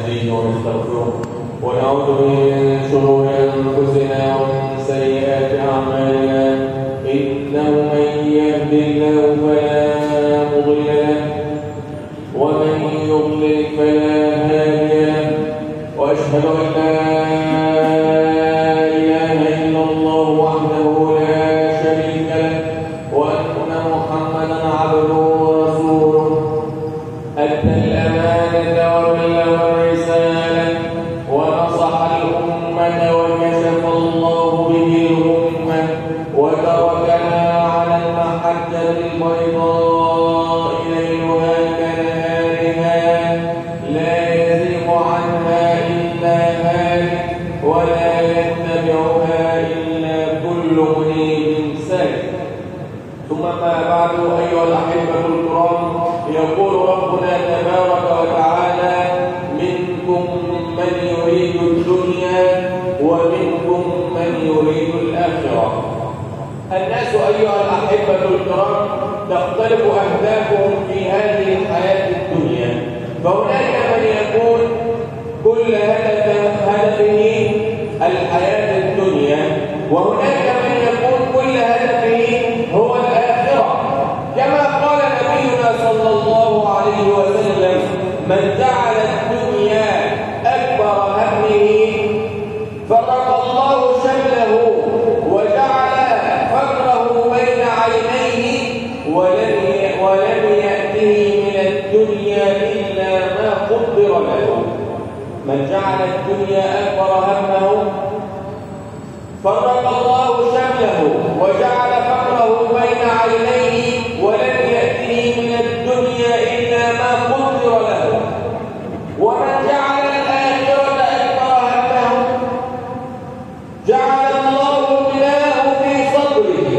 ونستهديه ونستغفره ونعوذ به من شرور أنفسنا ومن سيئات أعمالنا إنه من يهد الله فلا مضل له ومن يضلل فلا هادي له وأشهد أن لا إله إلا الله وحده لا شريك له وأن محمدا عبده ورسوله أدى الأمانة وبلغ الرسالة ونصح الأمة وكشف الله به الأمة وتركنا على المحجة البيضاء ليلها كنهارها لا يزيغ عنها إلا هالك ولا يتبعها إلا كل منيب سالك. ثم ما بعد أيها الأحبة الكرام، يقول ربنا تبارك وتعالى: منكم من يريد الدنيا ومنكم من يريد الآخرة. الناس أيها الأحبة الكرام تختلف أهدافهم في هذه الحياة الدنيا، فهناك من يكون كل هدفه الحياة الدنيا، وهناك من يكون كل هدفه هو الآخرة، كما قال نبينا صلى الله عليه وسلم: من جعل الدنيا أكبر همه فرق الله شمله وجعل فقره بين عينيه ولم يأته من الدنيا إلا ما قدر له. من جعل الدنيا أكبر همه فرق الله شمله وجعل فقره بين عينيه ولم يأته من الدنيا إلا ما قدر له. ومن جعل الآخرة أكبر همه جعل الله غناه في صدره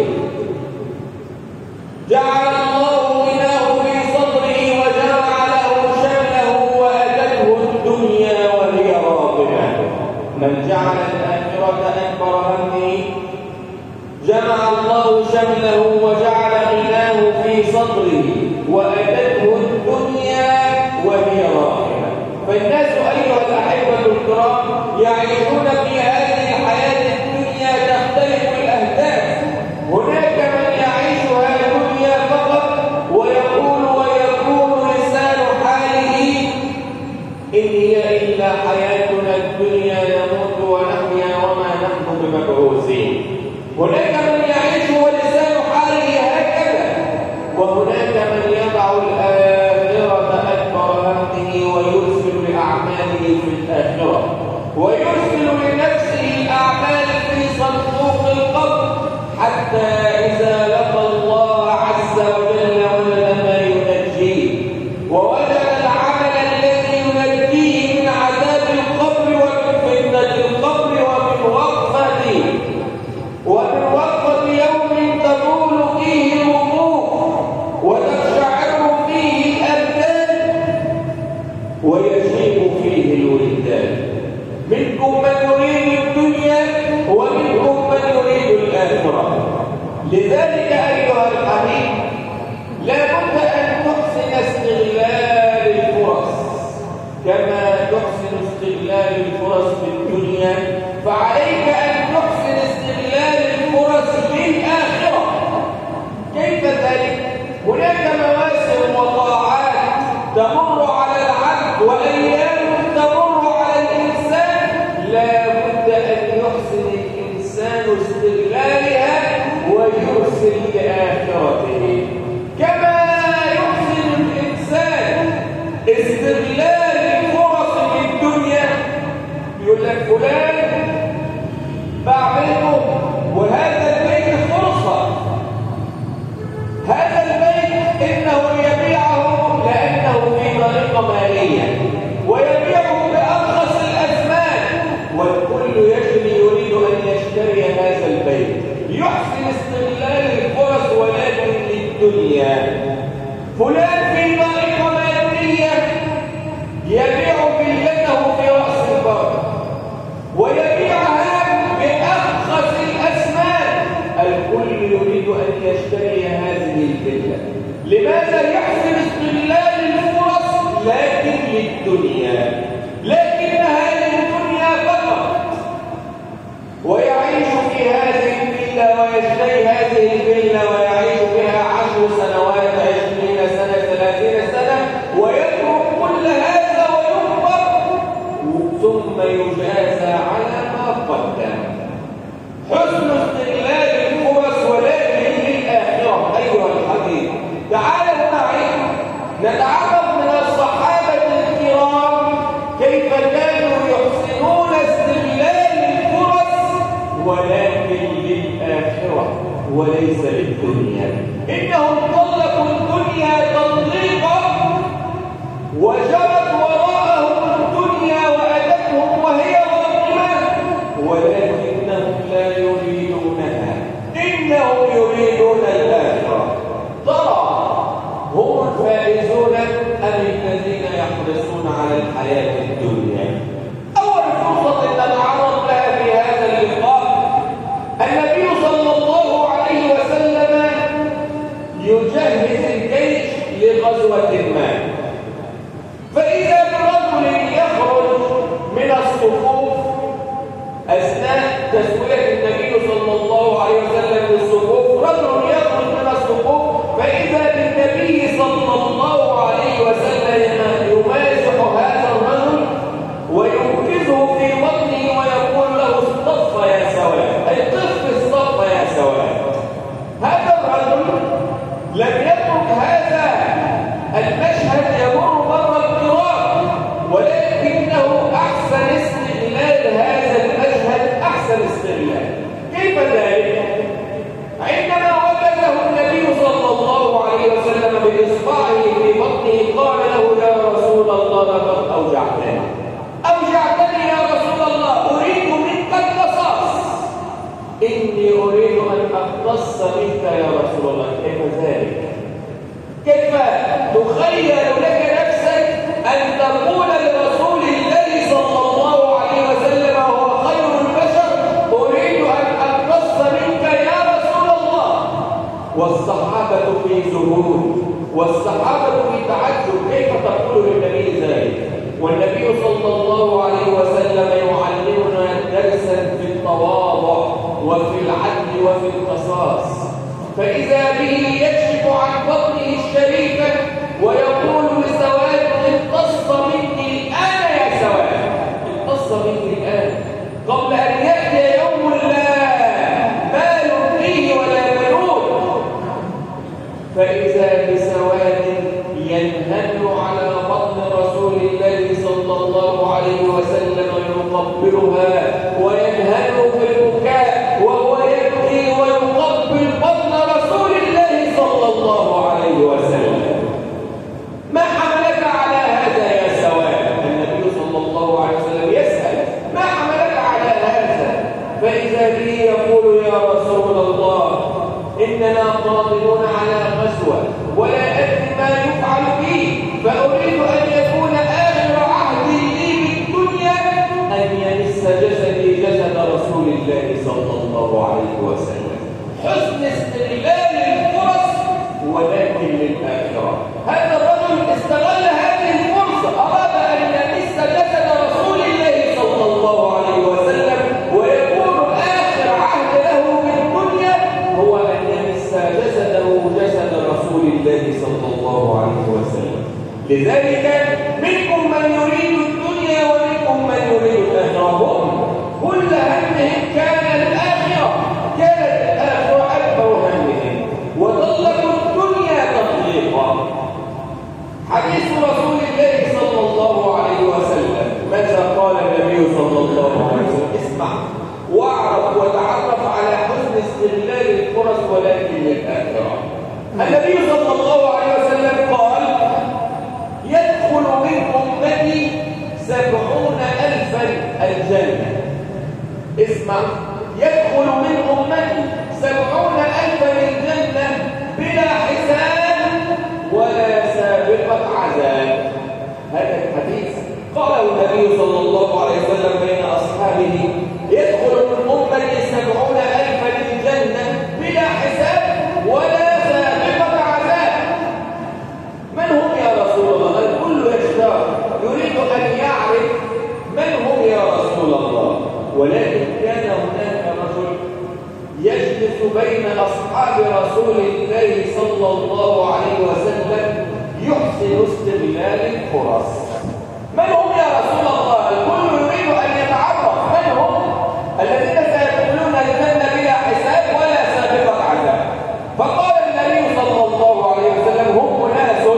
وجمع له شمله وأتته الدنيا وهي راغمة. من جعل الآخرة أكبر همه جمع الله شمله وجعل غناه في صدره وأتته الدنيا وهي راغمة. فالناس أيها الأحبة الكرام يعيشون في هذه الحياة الدنيا تختلف الأهداف. هناك من يعيشها الدنيا فقط ويكون لسان حاله: إن هي إلا حياتنا الدنيا نموت ونحيا وما نحن بمبعوثين. هناك من يعيش ولسان حاله هكذا، وهناك من يضع الآخرة أكبر همه ويرسل لأعماله في الآخرة، ويرسل لنفسه الأعمال في صندوق القبر حتى إذا لقى الله عز وجل وجد ما ينجيه، ووجد العمل الذي ينجيه من عذاب القبر ومن فتنة القبر ومن وقفة يوم تطول فيه الوقوف وتقشعر فيه الأبدان ويشيب فيه الولدان. منكم من يريد الدنيا ومنكم من يريد الآخرة. لذلك أيها الحبيب لا بد أن تحسن استغلال الفرص كما تحسن استغلال الفرص في الدنيا، فعليك أن تحسن استغلال الفرص للآخرة. كيف ذلك؟ هناك مواسم وطاعات تمر على العبد وأيام تمر على الإنسان، لا بد أن يحسن الإنسان استغلالها ويرسل لآخرته، كما يحسن الإنسان استغلال الفرص في الدنيا. يقول لك فلان بعمله وهذا البيت فرصة، هذا البيت إنه يبيعه لأنه في طريقة مالية ويبيعه بأرخص الأثمان، والكل يجري يريد أن يشتري هذا البيت. يحسن استغلال الفرص ولكن للدنيا. فلان في طريقة مادية يبيع فيلته في رأس البر ويبيعها بأرخص الأثمان، الكل يريد أن يشتري هذه الفيلة. لماذا؟ يحسن استغلال الفرص لكن للدنيا. لكنها للدنيا فقط، ويعيش في هذه الفيلا ويشتري هذه الفيلا ويعيش بها 10 سنوات 20 سنة 30 سنة ويترك كل هذا ويكبر ثم يجازى على ما قدم. حسن استغلال الفرص ولكن للآخرة. أيها الحبيب تعالوا معي نتعرف من الصحابة الكرام كيف كانوا يحسنون استغلال الفرص ولكن للآخرة وليس للدنيا. إنهم طلقوا الدنيا تطليقا وجرت وراءهم الدنيا وأتتهم وهي راغمة ولكنهم لا يريدونها، إنهم يريدون الآخرة. ترى هم الفائزون أم الذين يحرصون على الحياة الدنيا؟ أول فرصة نتعرض لها في هذا اللقاء النبي صلى الله عليه وسلم يجهز الجيش لغزوة ما، فإذا برجل يخرج من الصفوف أثناء تسوية النبي صلى الله عليه وسلم للصفوف، رجل يخرج من الصفوف فإذا بالنبي صلى الله عليه وسلم يمازح هذا الرجل ويركزه في بطنه ويقول له اصطف يا سواد، أي قف الصف يا سواد. هذا الرجل لم يترك هذا المشهد يمر مر الكرام، ولكنه أحسن استغلال هذا المشهد، أحسن استغلال. كيف ذلك؟ عندما وجده النبي صلى الله عليه وسلم بإصبعه في بطنه قال له يا رسول الله لقد أوجعتني يا رسول الله، أريد منك القصاص، إني أريد أن أقتص منك يا رسول الله. كيف ذلك؟ كيف تخيل لك نفسك أن تقول لرسول الله صلى الله عليه وسلم وهو خير البشر أريد أن أقتص منك يا رسول الله؟ والصحابة في ذهول والصحابة في تعجب، كيف تقول للنبي ذلك؟ والنبي صلى الله عليه وسلم يعلمنا درسا في التواضع وفي العدل وفي القصاص، فإذا به يكشف عن بطنه الشريفة ويقول لسواد اقتص مني الآن يا سواد، اقتص مني الآن قبل أن يأتي يوم لا مال فيه ولا بنون. فإذا بسواد ينهل على بطن رسول الله صلى الله عليه وسلم يقبلها وينهل في البكاء وهو يبكي ويقبل بطن رسول الله صلى الله عليه وسلم. ما حملك على هذا يا سواد؟ النبي صلى الله عليه وسلم يسأل ما حملك على هذا؟ فإذا به يقول يا رسول الله إننا قادرون على غزوة ولا أدري ما يفعل بي، فأريد أن يكون آخر عهدي لي بالدنيا أن يمس جسدي جسد رسول الله صلى الله عليه وسلم. حسن استغلال الفرص ولكن للآخرة. هذا الرجل استغل هذه الفرصة، أراد أن يمس جسد رسول الله صلى الله عليه وسلم ويكون آخر عهد له بالدنيا هو أن يمس جسده جسد رسول الله صلى الله عليه وسلم. لذلك منكم من يريد الدنيا ومنكم من يريد الآخرة. كل همهم كان الآخرة، كانت الآخرة أكبر همهم وطلقوا الدنيا تطليقا. حديث رسول الله صلى الله عليه وسلم ماذا قال النبي صلى الله عليه وسلم؟ اسمع واعرف وتعرف على حسن استغلال الفرص ولكن للآخرة. النبي صلى الله عليه وسلم قال يدخل من أمتي 70,000 الجنة. اسمع، يدخل من أمتي 70,000 الجنة بلا حساب ولا سابقة عذاب. هذا الحديث قاله النبي صلى الله عليه وسلم بين أصحابه يدخل من أمتي 70,000 الجنة بلا حساب ولا سابقة عذاب. من هم يا رسول الله؟ الكل يشتاق يريد أن يعرف بين أصحاب رسول الله صلى الله عليه وسلم يحسن استغلال الفرص. من هم يا رسول الله؟ الكل يريد أن يتعرف من هم الذين سيدخلون الجنة بلا حساب ولا سابقة عذاب. فقال النبي صلى الله عليه وسلم: هم ناس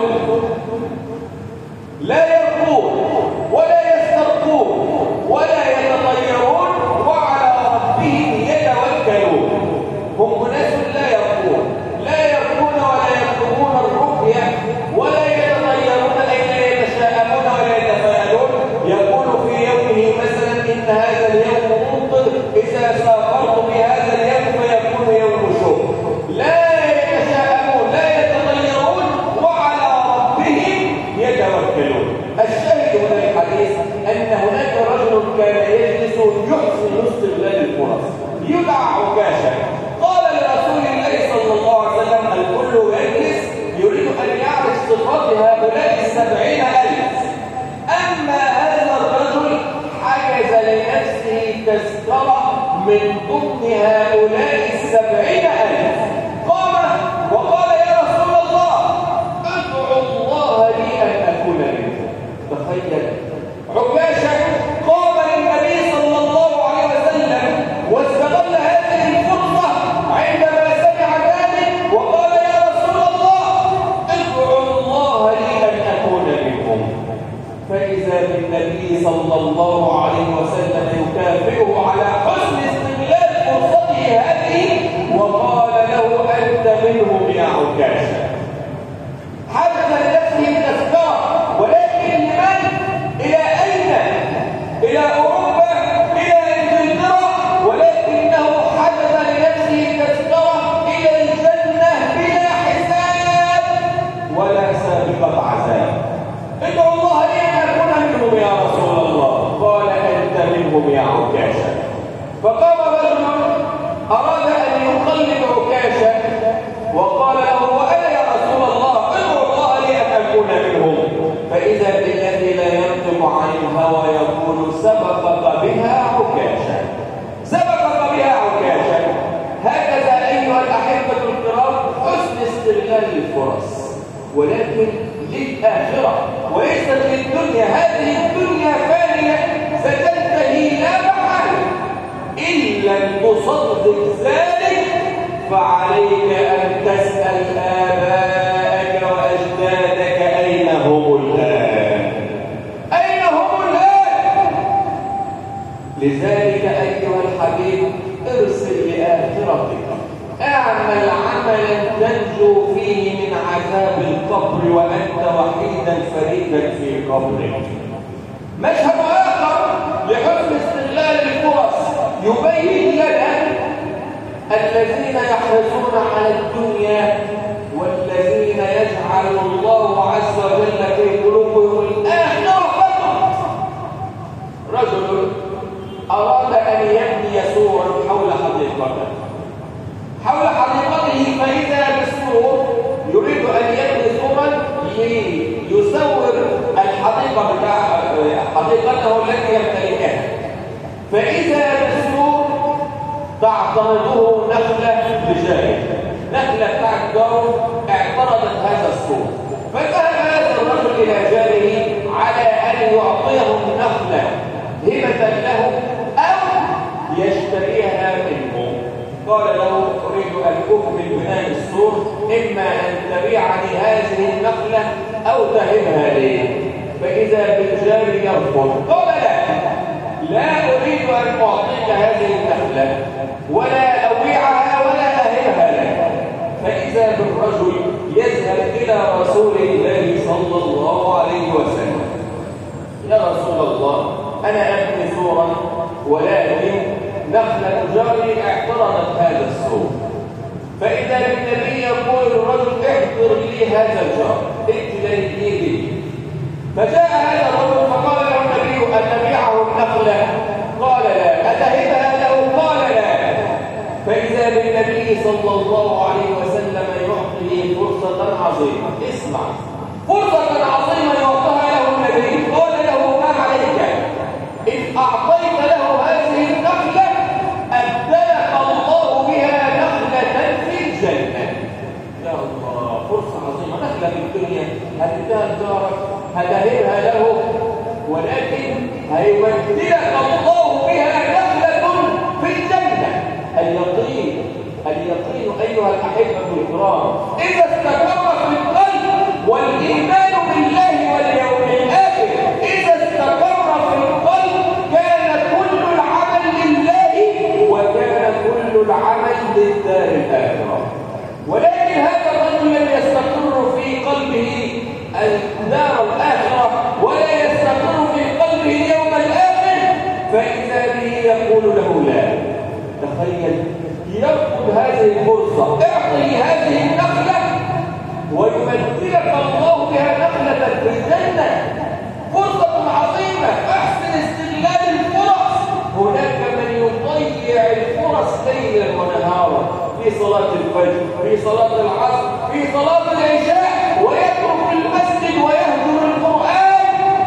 لا يرقون ولا يسترقون ولا يتطيرون وعلى ربهم يتوكلون. هم ناس لا يرقون ولا يطلبون الرقية ولا يتطيرون أي لا يتشاءمون ولا يتفاءلون. يقول في يومه مثلا: إن هذا اليوم ممطر، إذا سافرت بهذا اليوم فيكون يوم شوق. لا يتشاءمون لا يتطيرون وعلى ربهم يتوكلون. الشاهد من الحديث أن هناك رجل كان يجلس يحسن استغلال الفرص يدعى عكاشة. قال لرسول الله صلى الله عليه وسلم: الكل يجلس يريد أن يعرف صفات هؤلاء 70,000. أما هذا الرجل حجز لنفسه تذكرة من ضمن هؤلاء 70,000. قام وقال: يا رسول الله، ادعو الله لي أن أكون منهم. تخيل عكاشة قام للنبي صلى الله عليه وسلم واستغل هذه الفرصة عندما سمع ذلك وقال: يا رسول الله، ادعو الله لي أن أكون منهم. فإذا بالنبي صلى الله عليه وسلم يكافئه على حسن استغلال فرصته هذه وقال له: أنت منهم يا عكاشة. حدث لنفسه تذكرة، ولكن لمن؟ إلى أين؟ إلى أوروبا، إلى إنجلترا، ولكنه حدث لنفسه تذكرة إلى الجنة بلا حساب ولا سابقة عذاب. ادعو الله لي أن أكون منهم يا رسول الله. قال: أنت منهم يا عكاشة. فقام رجل أراد أن يقلد عكاشة وقال له: وأنا يا رسول الله، ادعو الله لي أن أكون منهم. فإذا بالذي لا ينطق عن الهوى يقول: سبقك بها عكاشة، سبقك بها عكاشة. هكذا أيها الأحبة الكرام حسن استغلال الفرص، ولكن للآخرة وليست للدنيا. هذه الدنيا فانية ستنتهي لا محالة. إن لم تصدق ذلك فعليك أن تسأل آباءك وأجدادك: أين هم الآن؟ أين هم الآن؟ لذلك أيها الحبيب ارسل لآخرتك، اعمل عملا تنجو فيه من عذاب القبر وأنت وحيدا فريدا في قبرك. مشهد آخر لحسن استغلال الفرص يبين لنا الذين يحرصون على الدنيا والذين يجعل الله عز وجل في قلوبهم الآخرة فقط. رجل أراد أن يبني سورا حول حديقته، فإذا بالسور يريد أن يبني سورا ليسور الحديقة حديقته التي يمتلكها. فإذا بالسور تعترضه نخلة بجانب، نخلة بتاعت جاره اعترضت هذا السور، فذهب هذا الرجل إلى جاره على أن يعطيه النخلة هبة له أو يشتريها منه. قال له: أريد أن أكمل بناء السور، إما أن تبيعني هذه النخلة أو تهبها لي. فإذا بالجار يرفض، قال: لا أريد أن أعطيك هذه النخلة ولا أبيعها ولا أهبها لك. فإذا بالرجل يذهب إلى رسول الله صلى الله عليه وسلم: يا رسول الله، أنا أبني سورا ولكن نخلة جاري اعترضت هذا السور. فإذا النبي يقول الرجل: احضر لي هذا الجار، ائت لي. فجاء هذا الرجل فقال له النبي: أن نبيعه النخلة؟ قال: لا. أتهبها له؟ قال: لا. فإذا بالنبي صلى الله عليه وسلم يعطيه فرصة عظيمة. اسمع، فرصة عظيمة يعطيها له النبي. قال له: ما عليك إن أعطيت له هذه النخلة أبدلك الله بها نخلة هيمثلك الله بها نخلة في الجنة. اليقين أيها الأحبة الكرام إذا استقر في القلب، والإيمان بالله واليوم الآخر إذا استقر في القلب كان كل العمل لله وكان كل العمل للدار الآخرة. ولكن هذا الرجل لم يستقر في قلبه الدار الآخرة ولا يستقر في قلبه اليوم الآخر، فإذا به يقول له لا. تخيل يرفض هذه الفرصة، اعطي هذه النخلة ويمثلك الله بها نخلة في الجنة. فرصة عظيمة، احسن استغلال الفرص. هناك من يضيع الفرص ليلا ونهارا في صلاة الفجر، في صلاة العصر، في صلاة العشاء، ويترك المسجد ويهجر القرآن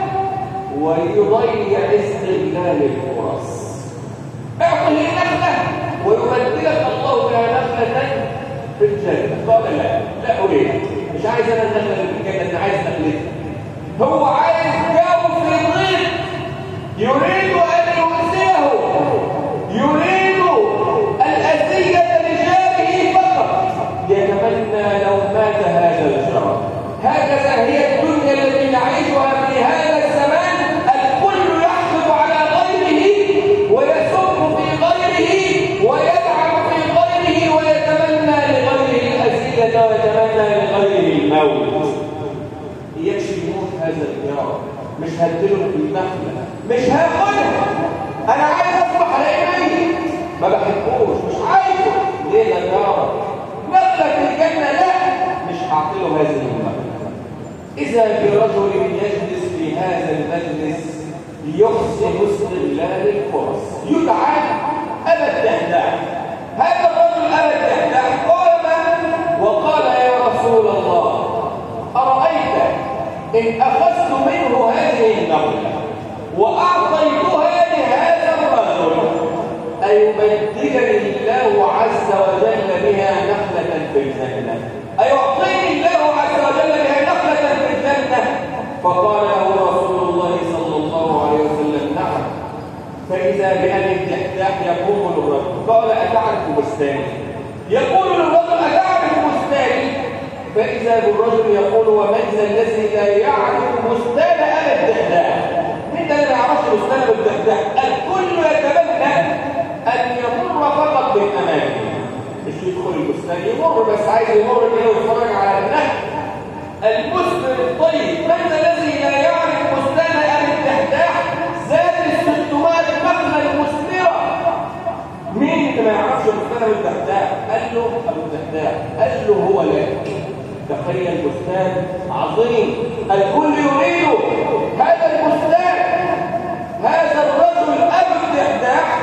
ويضيع استغلال الفرص. اعطه نخلة ويمثلك الله بها نخلة في الجنة. قال لا أريد، مش عايز أنا النخلة في الجنة، أنا عايز نخلتها. هو عايز جو في ضيق، يريد أن يؤذيه، يريد الأذية لجاره فقط، يتمنى لو مات هذا الجار. هكذا هي الدنيا التي نعيشها في هذا الزمان. الكل يحسب على غيره ويسب في غيره ويدعم في غيره ويتمنى لغيره الأذية ويتمنى لغيره الموت. يكشف يموت هذا الجار، مش هدله في النخلة، مش هاخدها، انا عايز اصبح على ميت، ما بحبوش، مش عايزه. ليه يا جار؟ نخلة في الجنة، لا، مش هعطيله هذه النخلة. اذا برجل يجلس في هذا المجلس ليحسن استغلال الفرص، يدعى ابا الدحداح. هذا الرجل ابا الدحداح قام وقال يا رسول الله، أرأيت إن أخذت منه هذه النخلة وأعطيتها لهذا الرجل أيبدلني الله عز وجل بها نخلة في الجنة؟ أيعطيني الله عز وجل بها نخلة في الجنة؟ فقال له رسول الله صلى الله عليه وسلم نعم. فإذا بأبي الدحداح يقوم للرجل قال أتعرف بستاني؟ يقول للرجل أتعرف بستاني؟ فإذا بالرجل يقول ومن ذا الذي لا يعرف بستان أبي الدحداح؟ مين ده اللي ما يعرفش بستان أبي الدحداح؟ الكل يتمنى أن يمر فقط بالأمام، مش يدخل البستان، يمر بس عايز يمر كده ويتفرج على النخل المثمر الطيب. من ذا الذي لا يعرف بستان أبي الدحداح ذات ال600 نخلة المثمرة؟ مين اللي ما يعرفش بستان أبي الدحداح؟ قال له أبو الدحداح، قال له هو لك. تخيل بستان عظيم الكل يريده، هذا البستان. هذا الرجل أبو الدحداح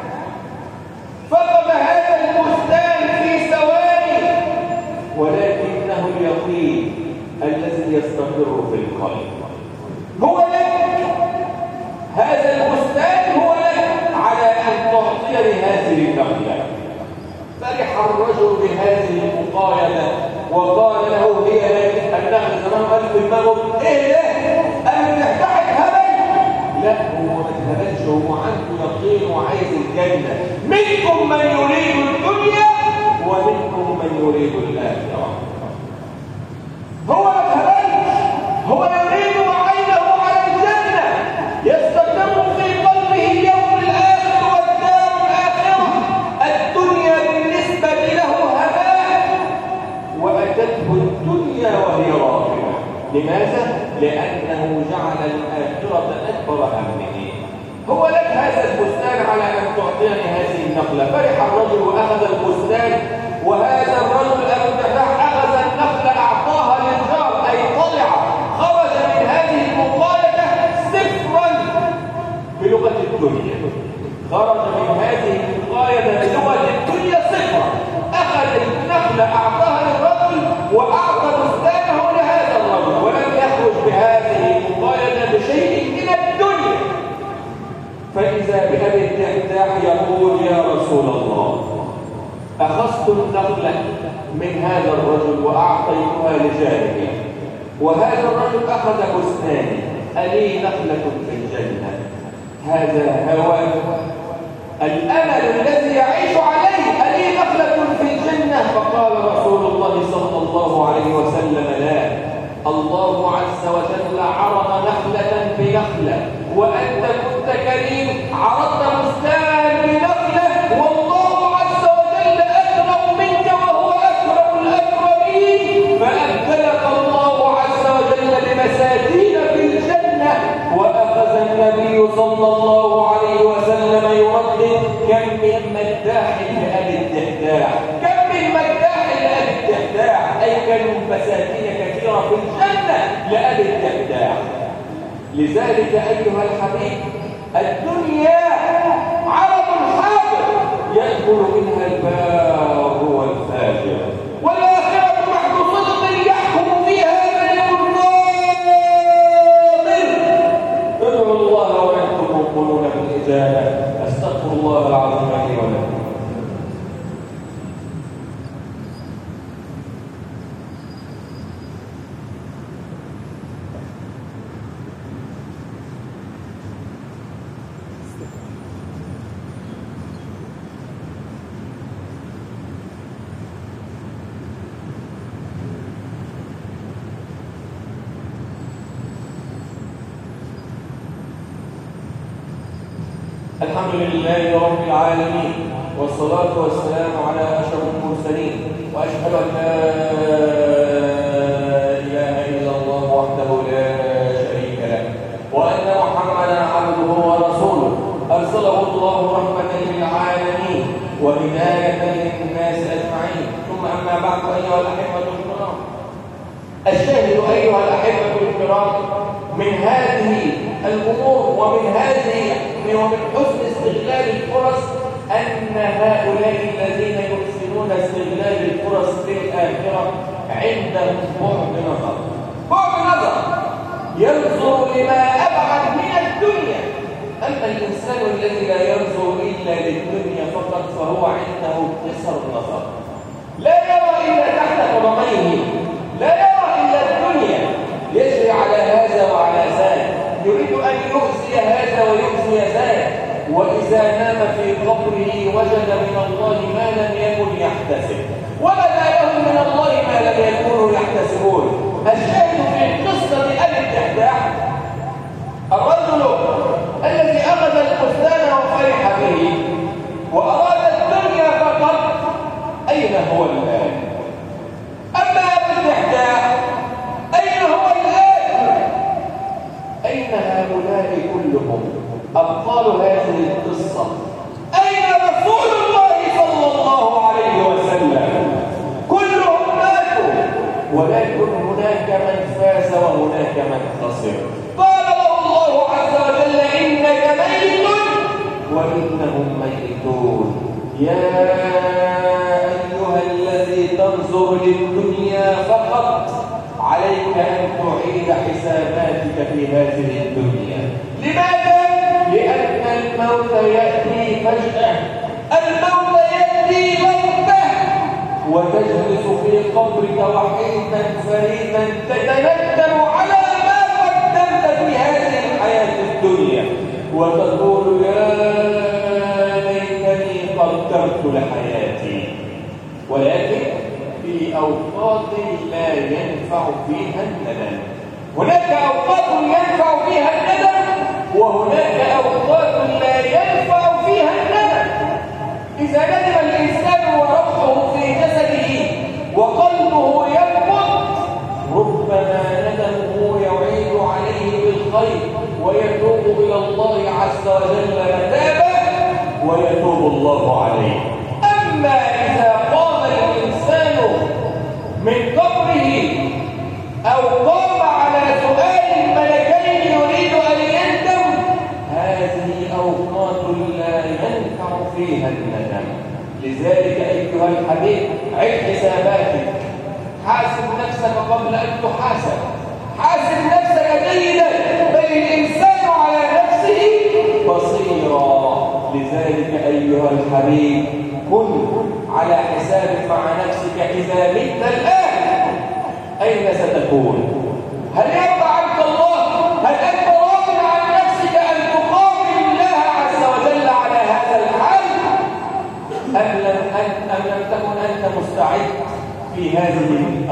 فقد هذا البستان في ثواني، ولكنه اليقين الذي يستقر في القلب. هو لك، هذا البستان هو لك على أن تعطيني هذه النخلة. فرح الرجل بهذه المقايضة وقال له هي لك النخلة. زمان قال في دماغه ايه ده؟ أنا تحتاج هبل؟ لا، هو ما اتهبلش، هو عنده يقين وعايز الجنة. منكم من يريد الدنيا ومنكم من يريد الآخرة. هو ما اتهبلش، هو يريد وعينه على الجنة، يستقر في قلبه اليوم الآخر والدار الآخرة. الدنيا بالنسبة له هباء، وأتته الدنيا وهي راغبة. لماذا؟ لأنه جعل الآخرة أكبر همه. هو لك هذا البستان على أن تعطيني هذه النخلة. فرح الرجل وأخذ البستان، وهذا الرجل أبو الدحداح أخذ النخلة أعطاها للجار، أي طلع خرج من هذه المقالة صفرا بلغة الدنيا. خرج من هذه المقالة بلغة الدنيا صفرا. أخذ النخلة أعطاها للرجل وأعطى بستانه لهذا الرجل، ولم يخرج بهذه المقالة بشيء من الدنيا. فإذا بأبي الدحداح يقول يا رسول الله، أخذت النخلة من هذا الرجل وأعطيتها لجاره، وهذا الرجل أخذ بستاني، ألي نخلة في الجنة؟ هذا هو الأمل الذي يعيش عليه. ألي نخلة في الجنة؟ فقال رسول الله صلى الله عليه وسلم لا، الله عز وجل عرض نخلة بنخلة، وأنت كنت كريم عرضت بستانا بنخلة، والله عز وجل أكرم منك وهو أكرم الأكرمين، فأبدلك الله عز وجل بمساكين في الجنة. وأخذ النبي صلى الله عليه وسلم يردد: كم من مداح لأبي الدحداح، كم من مداح لأبي الدحداح، أي كانوا مساكين كثيرة في الجنة لأبي الدحداح. لذلك أيها الحبيب، الدنيا عرض حاضر يأكل منها البار والفاجر، والآخرة محض صدق يحكم فيها ملك الناظر. ادعوا الله وأنتم موقنون بالإجابة. أستغفر الله العظيم لي ولكم. الحمد لله رب العالمين، والصلاة والسلام على أشرف المرسلين، وأشهد أن لا إله إلا الله وحده لا شريك له، وأن محمدا عبده ورسوله أرسله الله رحمة للعالمين وهداية للناس أجمعين. ثم أما بعد، أيها الأحبة الكرام، الشاهد أيها الأحبة الكرام من هذه الأمور ومن حسن استغلال الفرص أن هؤلاء الذين يحسنون استغلال الفرص في الآخرة عندهم بعد نظر ينظر لما أبعد من الدنيا. أما الإنسان الذي لا ينظر إلا للدنيا فقط فهو عنده قصر النظر، لا يرى إلا تحت قدميه، لا يرى إلا الدنيا، يجري على هذا وعلى ذاك، يريد أن يؤذي هذا ويؤذي ذاك، وإذا نام في قبره وجد من الله ما لم يكن يحتسب، وبدا لهم من الله ما لم يكونوا يحتسبون. الشاهد في قصة أبي الدحداح الرجل الذي أخذ البستان وفرح به وأراد الدنيا فقط، أين هو الآن؟ أما أبي الدحداح أين هو الآن؟ أين هؤلاء كلهم أبطال هذه القصة؟ أين رسول الله صلى الله عليه وسلم؟ كلهم ماتوا، ولكن هناك من فاز وهناك من خسر. قال له الله عز وجل: إنك ميت وإنهم ميتون. يا أيها الذي تنظر للدنيا فقط، عليك أن تعيد حساباتك في هذه الدنيا. لماذا؟ لأن الموت يأتي فجأة، الموت يأتي بغتة، وتجلس في قبرك وحيدا فريدا تتندم على ما قدمت في هذه الحياة الدنيا، وتقول: يا ليتني قدرت لحياتي. ولكن في أوقات لا ينفع فيها الندم. هناك أوقات ينفع فيها الندم، وهناك أوقات لا ينفع فيها الندم. إذا ندم الإنسان وروحه في جسده وقلبه ينبض، ربما ندمه يعيد عليه بالخير ويتوب إلى الله عز وجل متابا ويتوب الله عليه. أما إذا قام الإنسان من قبره أو قام على سؤال الملكين يريد أن يندم، هذه أوقات لا ينفع فيها الندم. لذلك أيها الحبيب، عد حساباتك، حاسب نفسك قبل أن تحاسب، حاسب نفسك جيدا، بل الإنسان على نفسه بصيرا. لذلك أيها الحبيب، كن على حساب مع نفسك إذا مت الآن أين ستكون؟ هل يرضى عنك الله؟ هل أنت راض عن نفسك أن تقابل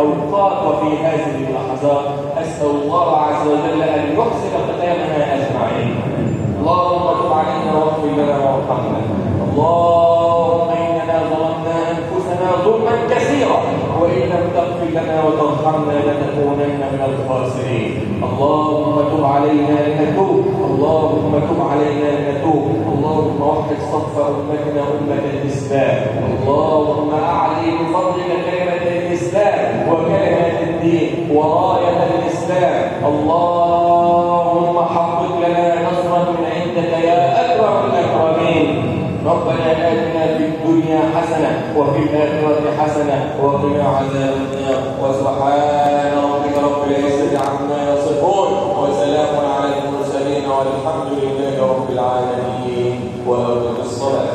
الأوقات وفي هذه اللحظات. أسأل الله عز وجل أن يحسن ختامنا أجمعين. اللهم تب علينا واغفر لنا وارحمنا. اللهم إننا ظلمنا أنفسنا ظلما كثيرا، وإن لم تغفر لنا وترحمنا لنكونن من الخاسرين. اللهم تب علينا لنتوب، اللهم تب علينا لنتوب. اللهم وحد صف أمتنا أمة الإسلام. اللهم أعلي بفضلك كلمة الإسلام وكلمة الدين وراية الإسلام. اللهم حقق لنا نصرا من عندك يا أكرم الأكرمين. ربنا آتنا في الدنيا حسنة وفي الآخرة حسنة وقنا عذاب النار. وسبحان ربك رب العزة عما يصفون وسلام على المرسلين والحمد لله رب العالمين. وأقم الصلاة.